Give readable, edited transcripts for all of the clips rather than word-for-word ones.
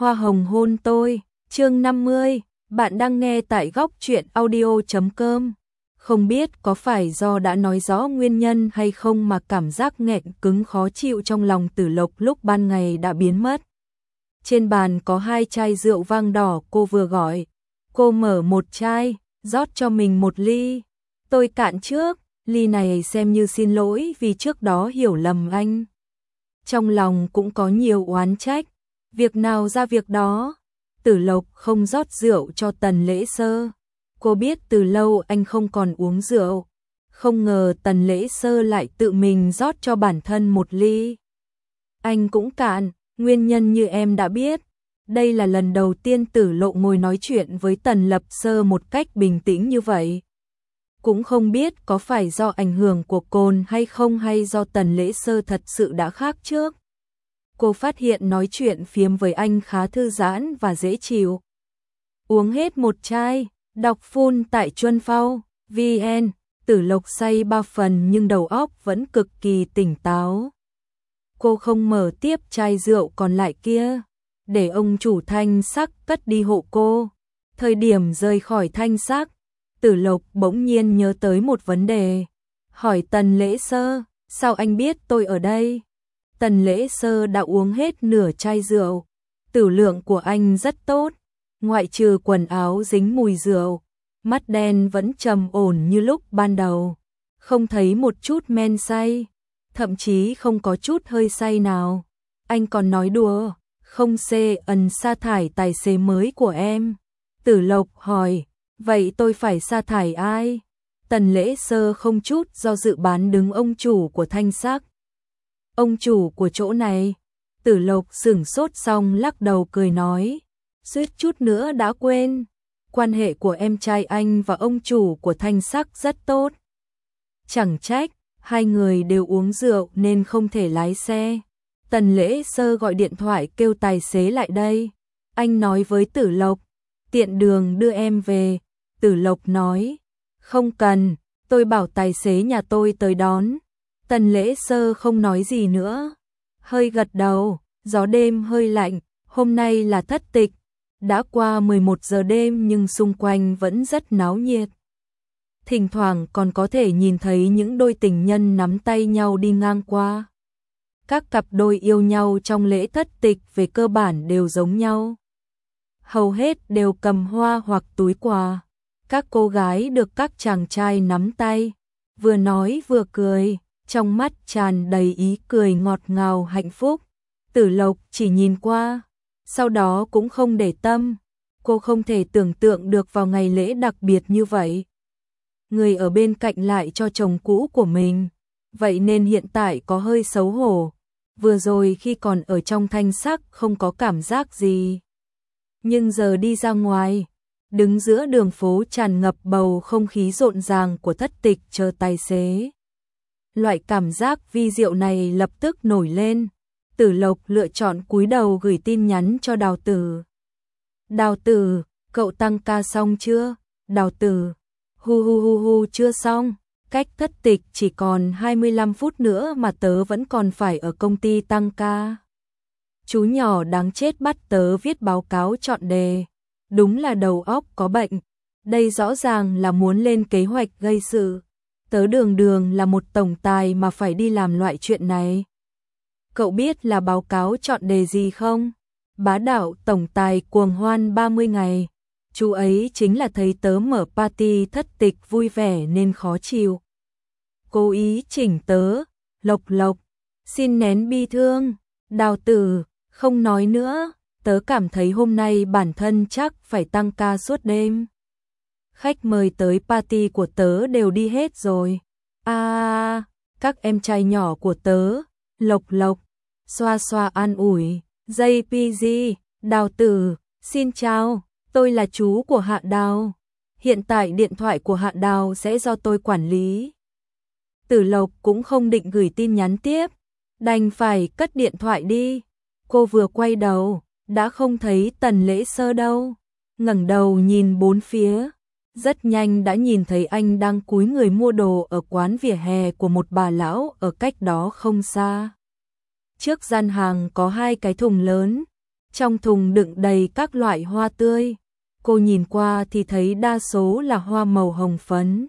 Hoa hồng hôn tôi, chương 50, bạn đang nghe tại góc truyện audio.com. Không biết có phải do đã nói rõ nguyên nhân hay không mà cảm giác nghẹn cứng khó chịu trong lòng Tử Lộc lúc ban ngày đã biến mất. Trên bàn có 2 chai rượu vang đỏ, cô vừa gọi. Cô mở một chai, rót cho mình một ly. Tôi cạn trước, ly này xem như xin lỗi vì trước đó hiểu lầm anh. Trong lòng cũng có nhiều oán trách. Việc nào ra việc đó. Tử Lộc không rót rượu cho Tần Lễ Sơ. Cô biết từ lâu anh không còn uống rượu. Không ngờ Tần Lễ Sơ lại tự mình rót cho bản thân một ly. Anh cũng cạn, nguyên nhân như em đã biết. Đây là lần đầu tiên Tử Lộ ngồi nói chuyện với Tần Lập Sơ một cách bình tĩnh như vậy. Cũng không biết có phải do ảnh hưởng của cồn hay không, hay do Tần Lễ Sơ thật sự đã khác trước. Cô phát hiện nói chuyện phiếm với anh khá thư giãn và dễ chịu. Uống hết một chai, đọc full tại Chuân Phao, VN, Tử Lộc say 3 phần nhưng đầu óc vẫn cực kỳ tỉnh táo. Cô không mở tiếp chai rượu còn lại kia, để ông chủ Thanh Sắc cất đi hộ cô. Thời điểm rời khỏi Thanh Sắc, Tử Lộc bỗng nhiên nhớ tới một vấn đề. Hỏi Tần Lễ Sơ, sao anh biết tôi ở đây? Tần Lễ Sơ đã uống hết nửa chai rượu. Tử lượng của anh rất tốt, ngoại trừ quần áo dính mùi rượu, mắt đen vẫn trầm ổn như lúc ban đầu, không thấy một chút men say, thậm chí không có chút hơi say nào. Anh còn nói đùa, không sa thải tài xế mới của em. Tử Lộc hỏi, vậy tôi phải sa thải ai? Tần Lễ Sơ không chút do dự bán đứng ông chủ của Thanh Sắc. Ông chủ của chỗ này. Tử Lộc sửng sốt xong lắc đầu cười nói, suýt chút nữa đã quên, quan hệ của em trai anh và ông chủ của Thanh Sắc rất tốt. Chẳng trách, hai người đều uống rượu nên không thể lái xe. Tần Lễ Sơ gọi điện thoại kêu tài xế lại đây. Anh nói với Tử Lộc, tiện đường đưa em về. Tử Lộc nói, không cần, tôi bảo tài xế nhà tôi tới đón. Tần Lễ Sơ không nói gì nữa, hơi gật đầu. Gió đêm hơi lạnh, hôm nay là thất tịch. Đã qua 11 giờ đêm nhưng xung quanh vẫn rất náo nhiệt. Thỉnh thoảng còn có thể nhìn thấy những đôi tình nhân nắm tay nhau đi ngang qua. Các cặp đôi yêu nhau trong lễ thất tịch về cơ bản đều giống nhau. Hầu hết đều cầm hoa hoặc túi quà. Các cô gái được các chàng trai nắm tay, vừa nói vừa cười, trong mắt tràn đầy ý cười ngọt ngào hạnh phúc. Tử Lộc chỉ nhìn qua, sau đó cũng không để tâm. Cô không thể tưởng tượng được vào ngày lễ đặc biệt như vậy, người ở bên cạnh lại cho chồng cũ của mình. Vậy nên hiện tại có hơi xấu hổ. Vừa rồi khi còn ở trong Thanh Sắc không có cảm giác gì, nhưng giờ đi ra ngoài, đứng giữa đường phố tràn ngập bầu không khí rộn ràng của thất tịch chờ tài xế. Loại cảm giác vi diệu này lập tức nổi lên. Tử Lộc lựa chọn cúi đầu gửi tin nhắn cho Đào Tử. Đào Tử, cậu tăng ca xong chưa? Đào Tử, hu chưa xong. Cách thất tịch chỉ còn 25 phút nữa mà tớ vẫn còn phải ở công ty tăng ca. Chú nhỏ đáng chết bắt tớ viết báo cáo chọn đề. Đúng là đầu óc có bệnh. Đây rõ ràng là muốn lên kế hoạch gây sự. Tớ đường là một tổng tài mà phải đi làm loại chuyện này. Cậu biết là báo cáo chọn đề gì không? Bá đạo tổng tài cuồng hoan 30 ngày. Chú ấy chính là thấy tớ mở party thất tịch vui vẻ nên khó chịu. Cố ý chỉnh tớ. Lộc, xin nén bi thương. Đào Tử, không nói nữa. Tớ cảm thấy hôm nay bản thân chắc phải tăng ca suốt đêm. Khách mời tới party của tớ đều đi hết rồi. Các em trai nhỏ của tớ. Lộc, xoa an ủi. JPG, Đào Tử, xin chào, tôi là chú của Hạ Đào. Hiện tại điện thoại của Hạ Đào sẽ do tôi quản lý. Tử Lộc cũng không định gửi tin nhắn tiếp, đành phải cất điện thoại đi. Cô vừa quay đầu, đã không thấy Tần Lễ Sơ đâu. Ngẩng đầu nhìn bốn phía, rất nhanh đã nhìn thấy anh đang cúi người mua đồ ở quán vỉa hè của một bà lão ở cách đó không xa. Trước gian hàng có 2 cái thùng lớn, Trong thùng đựng đầy các loại hoa tươi. Cô nhìn qua thì thấy đa số là hoa màu hồng phấn,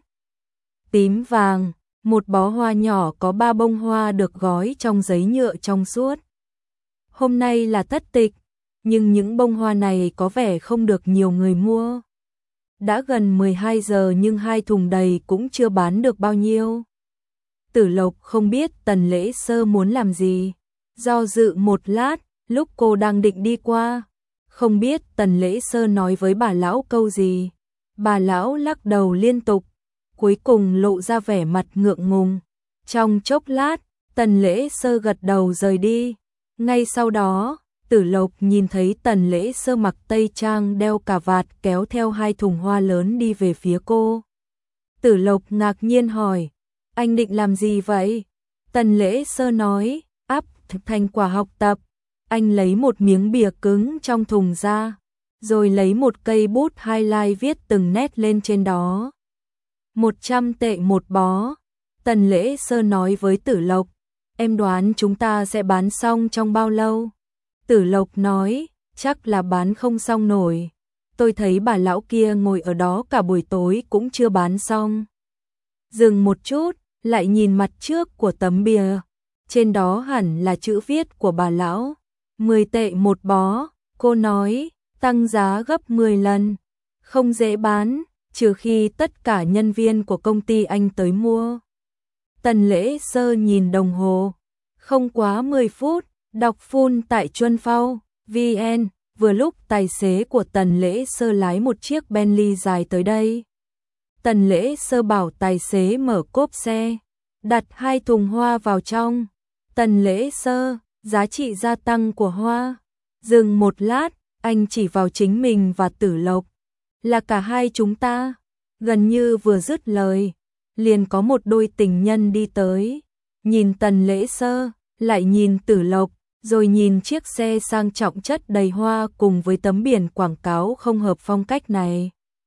tím vàng. Một bó hoa nhỏ có 3 bông hoa được gói trong giấy nhựa trong suốt. Hôm nay là Tết Tịch, nhưng những bông hoa này có vẻ không được nhiều người mua. Đã gần 12 giờ nhưng 2 thùng đầy cũng chưa bán được bao nhiêu. Tử Lộc không biết Tần Lễ Sơ muốn làm gì. Do dự một lát, lúc cô đang định đi qua, không biết Tần Lễ Sơ nói với bà lão câu gì. Bà lão lắc đầu liên tục, cuối cùng lộ ra vẻ mặt ngượng ngùng. Trong chốc lát, Tần Lễ Sơ gật đầu rời đi. Ngay sau đó, Tử Lộc nhìn thấy Tần Lễ Sơ mặc tây trang đeo cà vạt kéo theo 2 thùng hoa lớn đi về phía cô. Tử Lộc ngạc nhiên hỏi, anh định làm gì vậy? Tần Lễ Sơ nói, áp thành quả học tập. Anh lấy một miếng bìa cứng trong thùng ra, rồi lấy một cây bút highlight viết từng nét lên trên đó. 100 tệ một bó. Tần Lễ Sơ nói với Tử Lộc, em đoán chúng ta sẽ bán xong trong bao lâu? Tử Lộc nói, chắc là bán không xong nổi. Tôi thấy bà lão kia ngồi ở đó cả buổi tối cũng chưa bán xong. Dừng một chút, lại nhìn mặt trước của tấm bìa. Trên đó hẳn là chữ viết của bà lão. 10 tệ một bó, cô nói, tăng giá gấp 10 lần. Không dễ bán, trừ khi tất cả nhân viên của công ty anh tới mua. Tần Lễ Sơ nhìn đồng hồ. Không quá 10 phút, đọc phun tại Chuân Phao, VN, vừa lúc tài xế của Tần Lễ Sơ lái một chiếc Bentley dài tới đây. Tần Lễ Sơ bảo tài xế mở cốp xe, đặt 2 thùng hoa vào trong. Tần Lễ Sơ, giá trị gia tăng của hoa. Dừng một lát, anh chỉ vào chính mình và Tử Lộc. Là cả hai chúng ta. Gần như vừa dứt lời, liền có một đôi tình nhân đi tới. Nhìn Tần Lễ Sơ, lại nhìn Tử Lộc, rồi nhìn chiếc xe sang trọng chất đầy hoa cùng với tấm biển quảng cáo không hợp phong cách này.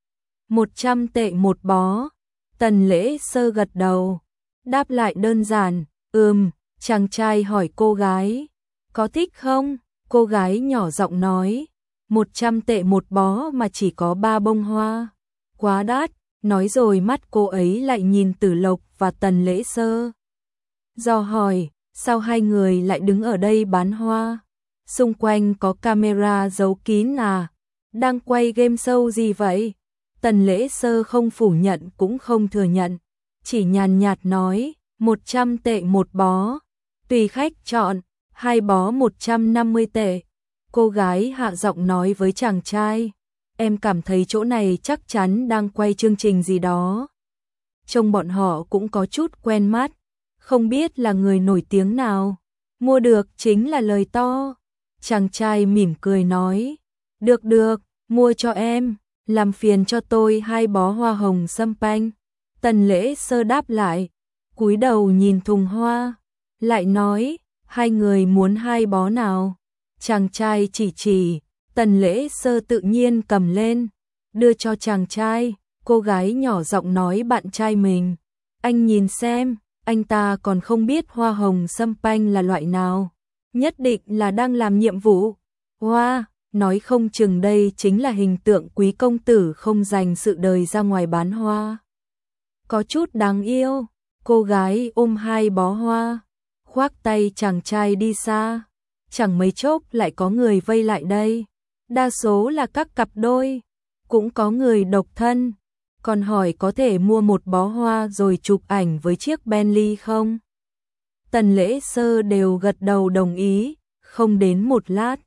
100 tệ một bó. Tần Lễ Sơ gật đầu, đáp lại đơn giản, chàng trai hỏi cô gái, có thích không? Cô gái nhỏ giọng nói, 100 tệ một bó mà chỉ có 3 bông hoa. Quá đắt, nói rồi mắt cô ấy lại nhìn Tử Lộc và Tần Lễ Sơ. Do hỏi, sao hai người lại đứng ở đây bán hoa? Xung quanh có camera giấu kín à? Đang quay game show gì vậy? Tần Lễ Sơ không phủ nhận cũng không thừa nhận, chỉ nhàn nhạt nói, 100 tệ một bó. Tùy khách chọn, 2 bó 150 tệ. Cô gái hạ giọng nói với chàng trai, em cảm thấy chỗ này chắc chắn đang quay chương trình gì đó. Trông bọn họ cũng có chút quen mắt, không biết là người nổi tiếng nào. Mua được chính là lời to. Chàng trai mỉm cười nói, được, mua cho em, làm phiền cho tôi 2 bó hoa hồng sâm panh. Tần Lễ Sơ đáp lại, cúi đầu nhìn thùng hoa, lại nói, hai người muốn 2 bó nào? Chàng trai chỉ, Tần Lễ Sơ tự nhiên cầm lên, đưa cho chàng trai. Cô gái nhỏ giọng nói bạn trai mình, anh nhìn xem, anh ta còn không biết hoa hồng sâm panh là loại nào, nhất định là đang làm nhiệm vụ. Hoa, nói không chừng đây chính là hình tượng quý công tử không dành sự đời ra ngoài bán hoa. Có chút đáng yêu. Cô gái ôm 2 bó hoa, khoác tay chàng trai đi xa. Chẳng mấy chốc lại có người vây lại đây. Đa số là các cặp đôi, cũng có người độc thân. Còn hỏi có thể mua 1 bó hoa rồi chụp ảnh với chiếc Bentley không? Tần Lễ Sơ đều gật đầu đồng ý, không đến một lát.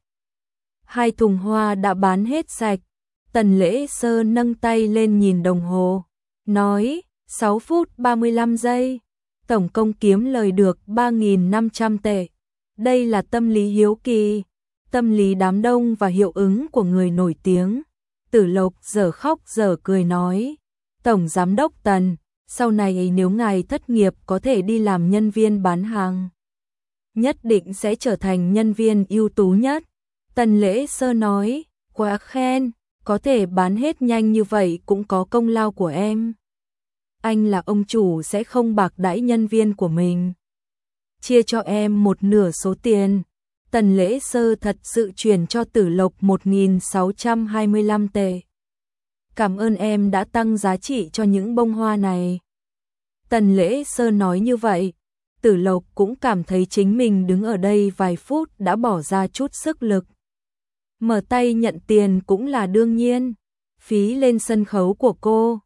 2 thùng hoa đã bán hết sạch. Tần Lễ Sơ nâng tay lên nhìn đồng hồ, nói, 6 phút 35 giây. Tổng công kiếm lời được 3.500 tệ. Đây là tâm lý hiếu kỳ, tâm lý đám đông và hiệu ứng của người nổi tiếng. Tử Lộc dở khóc dở cười nói, Tổng Giám đốc Tần, sau này nếu ngài thất nghiệp có thể đi làm nhân viên bán hàng. Nhất định sẽ trở thành nhân viên ưu tú nhất. Tần Lễ Sơ nói, quá khen, có thể bán hết nhanh như vậy cũng có công lao của em. Anh là ông chủ sẽ không bạc đãi nhân viên của mình. Chia cho em 1/2 số tiền. Tần Lễ Sơ thật sự chuyển cho Tử Lộc 1.625 tệ. Cảm ơn em đã tăng giá trị cho những bông hoa này. Tần Lễ Sơ nói như vậy, Tử Lộc cũng cảm thấy chính mình đứng ở đây vài phút đã bỏ ra chút sức lực. Mở tay nhận tiền cũng là đương nhiên. Phí lên sân khấu của cô,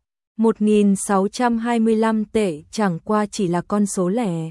1.625 tệ chẳng qua chỉ là con số lẻ.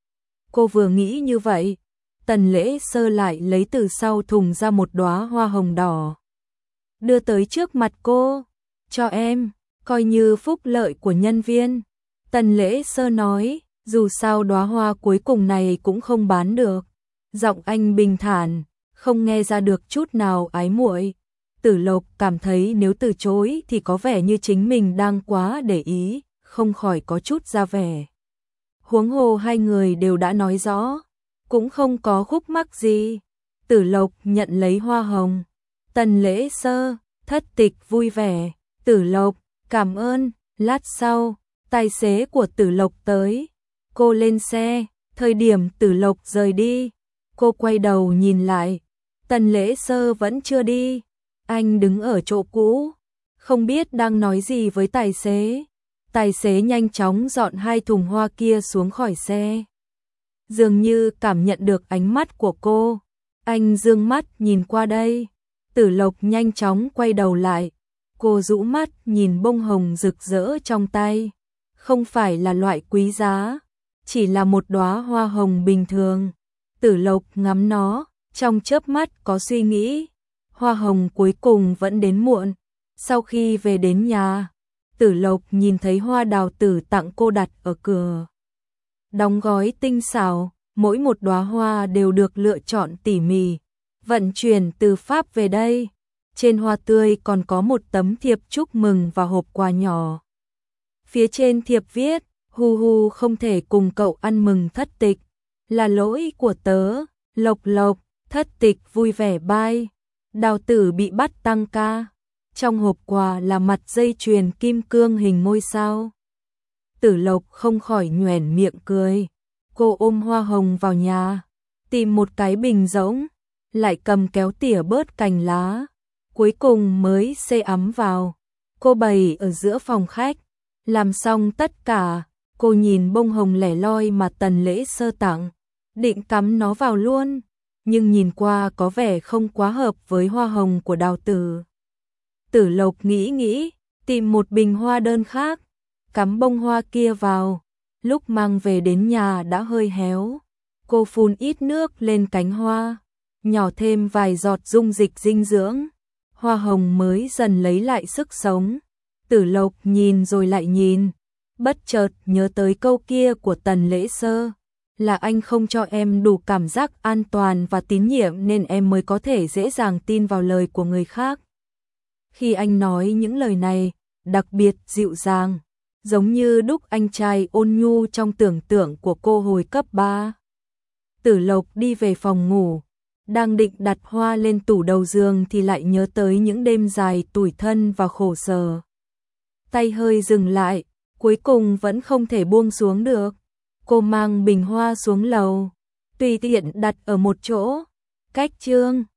Cô vừa nghĩ như vậy, Tần Lễ Sơ lại lấy từ sau thùng ra một đóa hoa hồng đỏ. Đưa tới trước mặt cô, cho em, coi như phúc lợi của nhân viên. Tần Lễ Sơ nói, dù sao đóa hoa cuối cùng này cũng không bán được. Giọng anh bình thản, không nghe ra được chút nào ái muội. Tử Lộc cảm thấy nếu từ chối thì có vẻ như chính mình đang quá để ý, không khỏi có chút ra vẻ. Huống hồ hai người đều đã nói rõ, cũng không có khúc mắc gì. Tử Lộc nhận lấy hoa hồng. Tần Lễ Sơ, thất tịch vui vẻ. Tử Lộc, cảm ơn. Lát sau, tài xế của Tử Lộc tới. Cô lên xe, thời điểm Tử Lộc rời đi. Cô quay đầu nhìn lại. Tần Lễ Sơ vẫn chưa đi. Anh đứng ở chỗ cũ, không biết đang nói gì với tài xế. Tài xế nhanh chóng dọn hai thùng hoa kia xuống khỏi xe. Dường như cảm nhận được ánh mắt của cô, anh dương mắt nhìn qua đây. Tử Lộc nhanh chóng quay đầu lại. Cô rũ mắt nhìn bông hồng rực rỡ trong tay. Không phải là loại quý giá, chỉ là một đóa hoa hồng bình thường. Tử Lộc ngắm nó, trong chớp mắt có suy nghĩ. Hoa hồng cuối cùng vẫn đến muộn. Sau khi về đến nhà, Tử Lộc nhìn thấy hoa đào tử tặng cô đặt ở cửa. Đóng gói tinh xảo, mỗi một đóa hoa đều được lựa chọn tỉ mỉ, vận chuyển từ Pháp về đây. Trên hoa tươi còn có một tấm thiệp chúc mừng và hộp quà nhỏ. Phía trên thiệp viết, hu hu không thể cùng cậu ăn mừng thất tịch, là lỗi của tớ. Lộc Lộc, thất tịch vui vẻ bye. Đào tử bị bắt tăng ca. Trong hộp quà là mặt dây chuyền kim cương hình ngôi sao. Tử Lộc không khỏi nhoẻn miệng cười. Cô ôm hoa hồng vào nhà, tìm một cái bình rỗng, lại cầm kéo tỉa bớt cành lá, cuối cùng mới xê ấm vào. Cô bày ở giữa phòng khách, làm xong tất cả, cô nhìn bông hồng lẻ loi mà Tần Lễ Sơ tặng, định cắm nó vào luôn, nhưng nhìn qua có vẻ không quá hợp với hoa hồng của Đào tử. Tử Lộc nghĩ, tìm một bình hoa đơn khác, cắm bông hoa kia vào. Lúc mang về đến nhà đã hơi héo. Cô phun ít nước lên cánh hoa, nhỏ thêm vài giọt dung dịch dinh dưỡng. Hoa hồng mới dần lấy lại sức sống. Tử Lộc nhìn rồi lại nhìn, bất chợt nhớ tới câu kia của Tần Lễ Sơ, là anh không cho em đủ cảm giác an toàn và tín nhiệm nên em mới có thể dễ dàng tin vào lời của người khác. Khi anh nói những lời này, đặc biệt dịu dàng, giống như đúc anh trai ôn nhu trong tưởng tượng của cô hồi cấp 3. Tử Lộc đi về phòng ngủ, đang định đặt hoa lên tủ đầu giường thì lại nhớ tới những đêm dài tủi thân và khổ sở. Tay hơi dừng lại, cuối cùng vẫn không thể buông xuống được. Cô mang bình hoa xuống lầu, tùy tiện đặt ở một chỗ. Cách chương